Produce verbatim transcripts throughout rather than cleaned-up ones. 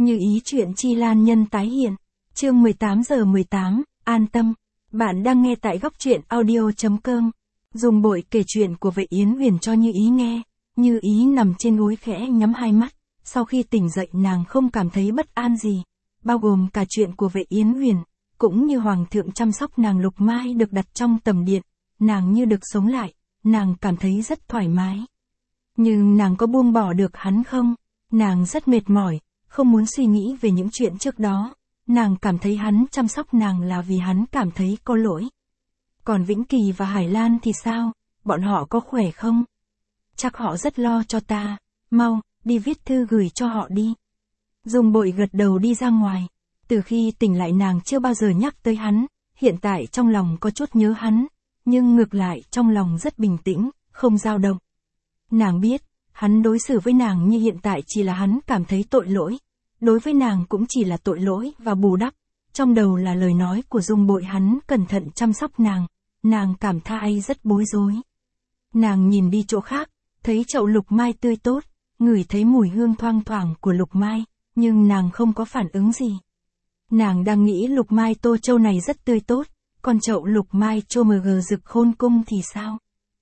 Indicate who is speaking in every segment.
Speaker 1: Như ý chuyện Chi Lan nhân tái hiện. Chương mười tám giờ mười tám, an tâm. Bạn đang nghe tại góc truyện audio.com. Dùng bội kể chuyện của vệ Yến Huyền cho Như ý nghe. Như ý nằm trên gối khẽ nhắm hai mắt. Sau khi tỉnh dậy nàng không cảm thấy bất an gì. Bao gồm cả chuyện của vệ Yến Huyền. Cũng như Hoàng thượng chăm sóc nàng Lục Mai được đặt trong tầm điện. Nàng như được sống lại. Nàng cảm thấy rất thoải mái. Nhưng nàng có buông bỏ được hắn không? Nàng rất mệt mỏi. Không muốn suy nghĩ về những chuyện trước đó. Nàng cảm thấy hắn chăm sóc nàng là vì hắn cảm thấy có lỗi. Còn Vĩnh Kỳ và Hải Lan thì sao? Bọn họ có khỏe không? Chắc họ rất lo cho ta. Mau, đi viết thư gửi cho họ đi. Dung Bội gật đầu đi ra ngoài. Từ khi tỉnh lại nàng chưa bao giờ nhắc tới hắn. Hiện tại trong lòng có chút nhớ hắn. Nhưng ngược lại trong lòng rất bình tĩnh, không dao động. Nàng biết, hắn đối xử với nàng như hiện tại chỉ là hắn cảm thấy tội lỗi. Đối với nàng cũng chỉ là tội lỗi và bù đắp. Trong đầu là lời nói của Dung Bội hắn cẩn thận chăm sóc nàng. Nàng cảm thấy rất bối rối. Nàng nhìn đi chỗ khác, thấy chậu lục mai tươi tốt, ngửi thấy mùi hương thoang thoảng của lục mai, nhưng nàng không có phản ứng gì. Nàng đang nghĩ lục mai Tô Châu này rất tươi tốt, còn chậu lục mai Chô Mờ Gờ Rực Khôn Cung thì sao?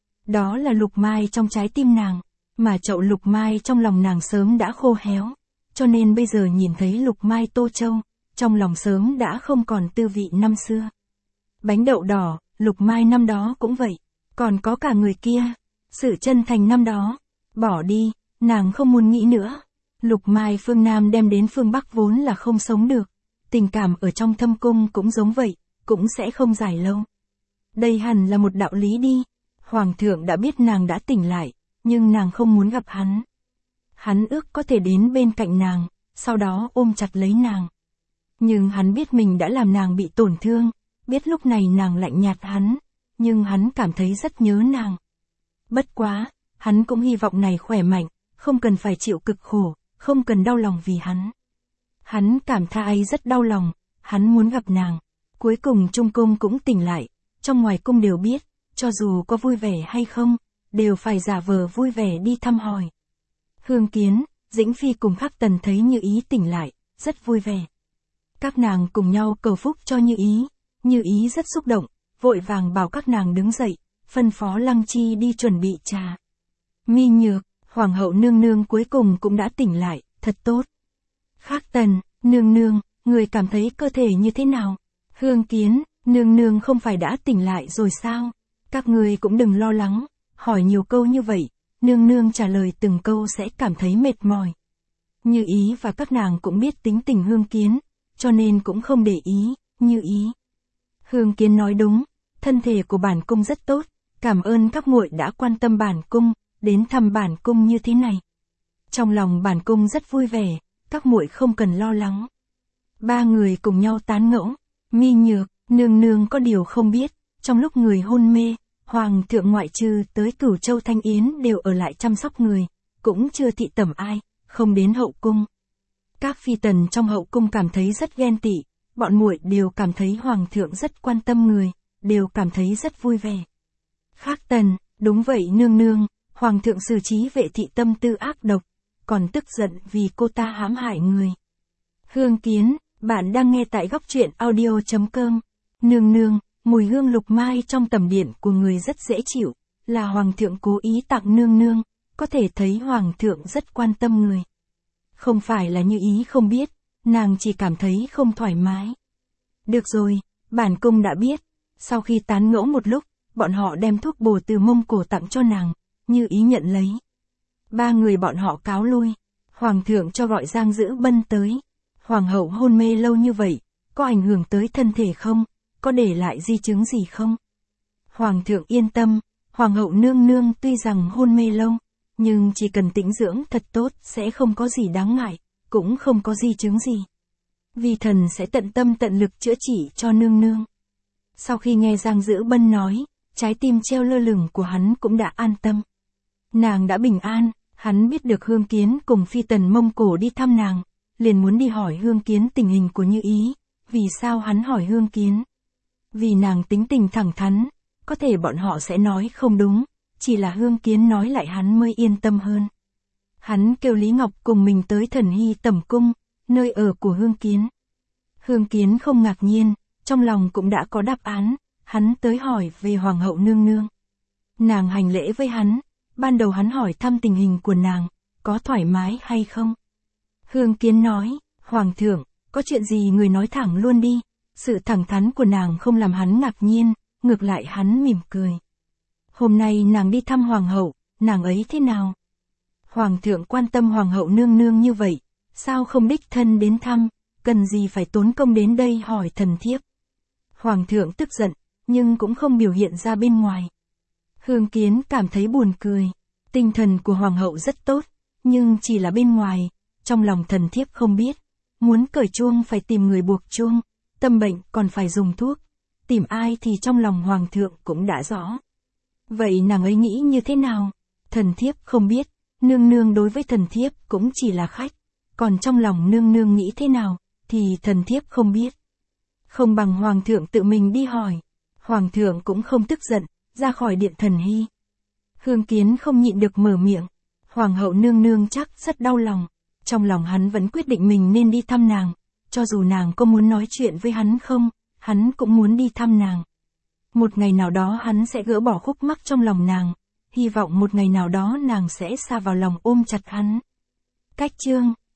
Speaker 1: Đó là lục mai trong trái tim nàng, mà chậu lục mai trong lòng nàng sớm đã khô héo. Cho nên bây giờ nhìn thấy lục mai Tô Châu, trong lòng sớm đã không còn tư vị năm xưa. Bánh đậu đỏ, lục mai năm đó cũng vậy, còn có cả người kia, sự chân thành năm đó, bỏ đi, nàng không muốn nghĩ nữa. Lục mai phương Nam đem đến phương Bắc vốn là không sống được, tình cảm ở trong thâm cung cũng giống vậy, cũng sẽ không dài lâu. Đây hẳn là một đạo lý đi, Hoàng thượng đã biết nàng đã tỉnh lại, nhưng nàng không muốn gặp hắn. Hắn ước có thể đến bên cạnh nàng, sau đó ôm chặt lấy nàng. Nhưng hắn biết mình đã làm nàng bị tổn thương, biết lúc này nàng lạnh nhạt hắn, nhưng hắn cảm thấy rất nhớ nàng. Bất quá, hắn cũng hy vọng này khỏe mạnh, không cần phải chịu cực khổ, không cần đau lòng vì hắn. Hắn cảm thấy rất đau lòng, hắn muốn gặp nàng. Cuối cùng Trung Cung cũng tỉnh lại, trong ngoài cung đều biết, cho dù có vui vẻ hay không, đều phải giả vờ vui vẻ đi thăm hỏi. Hương Kiến, Dĩnh Phi cùng Khắc Tần thấy Như ý tỉnh lại, rất vui vẻ. Các nàng cùng nhau cầu phúc cho Như ý, Như ý rất xúc động, vội vàng bảo các nàng đứng dậy, phân phó Lăng Chi đi chuẩn bị trà. Mi Nhược, Hoàng hậu nương nương cuối cùng cũng đã tỉnh lại, thật tốt. Khắc Tần, nương nương, người cảm thấy cơ thể như thế nào? Hương Kiến, nương nương không phải đã tỉnh lại rồi sao? Các người cũng đừng lo lắng, hỏi nhiều câu như vậy. Nương nương trả lời từng câu sẽ cảm thấy mệt mỏi. Như ý và các nàng cũng biết tính tình Hương Kiến, cho nên cũng không để ý, Như ý. Hương Kiến nói đúng, thân thể của bản cung rất tốt, cảm ơn các muội đã quan tâm bản cung, đến thăm bản cung như thế này. Trong lòng bản cung rất vui vẻ, các muội không cần lo lắng. Ba người cùng nhau tán ngẫu, Mi Nhược, nương nương có điều không biết, trong lúc người hôn mê, Hoàng thượng ngoại trừ tới Cửu Châu Thanh Yến đều ở lại chăm sóc người, cũng chưa thị tẩm ai, không đến hậu cung. Các phi tần trong hậu cung cảm thấy rất ghen tị, bọn muội đều cảm thấy Hoàng thượng rất quan tâm người, đều cảm thấy rất vui vẻ. Khắc Tần, đúng vậy nương nương, Hoàng thượng xử trí vệ thị tâm tư ác độc, còn tức giận vì cô ta hãm hại người. Hương Kiến, bạn đang nghe tại góc truyện audio.com. Nương nương, mùi hương lục mai trong tầm điện của người rất dễ chịu, là Hoàng thượng cố ý tặng nương nương, có thể thấy Hoàng thượng rất quan tâm người. Không phải là Như ý không biết, nàng chỉ cảm thấy không thoải mái. Được rồi, bản cung đã biết. Sau khi tán ngẫu một lúc, bọn họ đem thuốc bổ từ Mông Cổ tặng cho nàng, Như ý nhận lấy. Ba người bọn họ cáo lui, Hoàng thượng cho gọi Giang Dữ Bân tới. Hoàng hậu hôn mê lâu như vậy, có ảnh hưởng tới thân thể không? Có để lại di chứng gì không? Hoàng thượng yên tâm, Hoàng hậu nương nương tuy rằng hôn mê lâu, nhưng chỉ cần tĩnh dưỡng thật tốt sẽ không có gì đáng ngại, cũng không có di chứng gì. Vi thần sẽ tận tâm tận lực chữa trị cho nương nương. Sau khi nghe Giang Dữ Bân nói, trái tim treo lơ lửng của hắn cũng đã an tâm. Nàng đã bình an, hắn biết được Hương Kiến cùng phi tần Mông Cổ đi thăm nàng, liền muốn đi hỏi Hương Kiến tình hình của Như ý. Vì sao hắn hỏi Hương Kiến? Vì nàng tính tình thẳng thắn, có thể bọn họ sẽ nói không đúng, chỉ là Hương Kiến nói lại hắn mới yên tâm hơn. Hắn kêu Lý Ngọc cùng mình tới Thần Hy tẩm cung, nơi ở của Hương Kiến. Hương Kiến không ngạc nhiên, trong lòng cũng đã có đáp án, hắn tới hỏi về Hoàng hậu nương nương. Nàng hành lễ với hắn, ban đầu hắn hỏi thăm tình hình của nàng, có thoải mái hay không. Hương Kiến nói, Hoàng thượng, có chuyện gì người nói thẳng luôn đi. Sự thẳng thắn của nàng không làm hắn ngạc nhiên, ngược lại hắn mỉm cười. Hôm nay nàng đi thăm Hoàng hậu, nàng ấy thế nào? Hoàng thượng quan tâm Hoàng hậu nương nương như vậy, sao không đích thân đến thăm, cần gì phải tốn công đến đây hỏi thần thiếp. Hoàng thượng tức giận, nhưng cũng không biểu hiện ra bên ngoài. Hương Kiến cảm thấy buồn cười, tinh thần của Hoàng hậu rất tốt, nhưng chỉ là bên ngoài, trong lòng thần thiếp không biết. Muốn cởi chuông phải tìm người buộc chuông, tâm bệnh còn phải dùng thuốc, tìm ai thì trong lòng Hoàng thượng cũng đã rõ. Vậy nàng ấy nghĩ như thế nào? Thần thiếp không biết, nương nương đối với thần thiếp cũng chỉ là khách, còn trong lòng nương nương nghĩ thế nào, thì thần thiếp không biết. Không bằng Hoàng thượng tự mình đi hỏi. Hoàng thượng cũng không tức giận, ra khỏi điện thần hy. Hương Kiến không nhịn được mở miệng. Hoàng hậu nương nương chắc rất đau lòng. Trong lòng hắn vẫn quyết định mình nên đi thăm nàng. Cho dù nàng có muốn nói chuyện với hắn không, hắn cũng muốn đi thăm nàng. Một ngày nào đó hắn sẽ gỡ bỏ khúc mắc trong lòng nàng. Hy vọng một ngày nào đó nàng sẽ xa vào lòng ôm chặt hắn. Cách chương